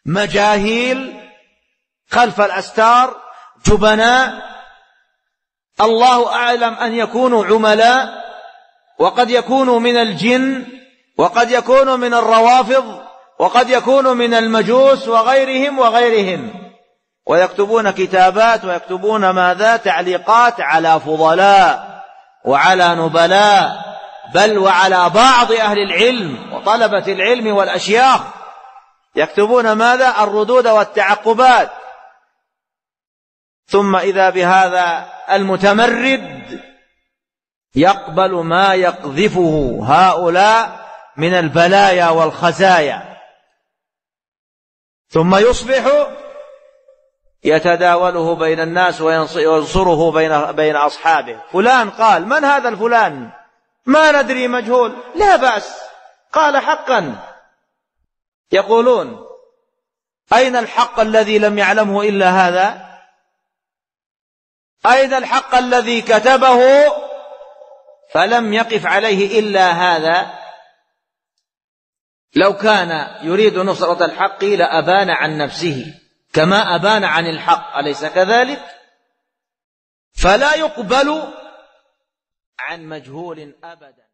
مجاهيل خلف الأستار، جبناء، الله أعلم أن يكونوا عملاء، وقد يكونوا من الجن، وقد يكونوا من الروافض، وقد يكونوا من المجوس وغيرهم، ويكتبون كتابات ويكتبون ماذا؟ تعليقات على فضلاء وعلى نبلاء، بل وعلى بعض أهل العلم وطلبة العلم والأشياخ، يكتبون ماذا؟ الردود والتعقبات. ثم إذا بهذا المتمرد يقبل ما يقذفه هؤلاء من البلايا والخزايا، ثم يصبح يتداوله بين الناس وينصره بين أصحابه. فلان قال، من هذا الفلان؟ ما ندري، مجهول. لا بأس، قال حقا. يقولون أين الحق الذي لم يعلمه إلا هذا؟ أين الحق الذي كتبه فلم يقف عليه إلا هذا؟ لو كان يريد نصرة الحق لأبان عن نفسه كما أبان عن الحق، أليس كذلك؟ فلا يقبل عن مجهول أبدا.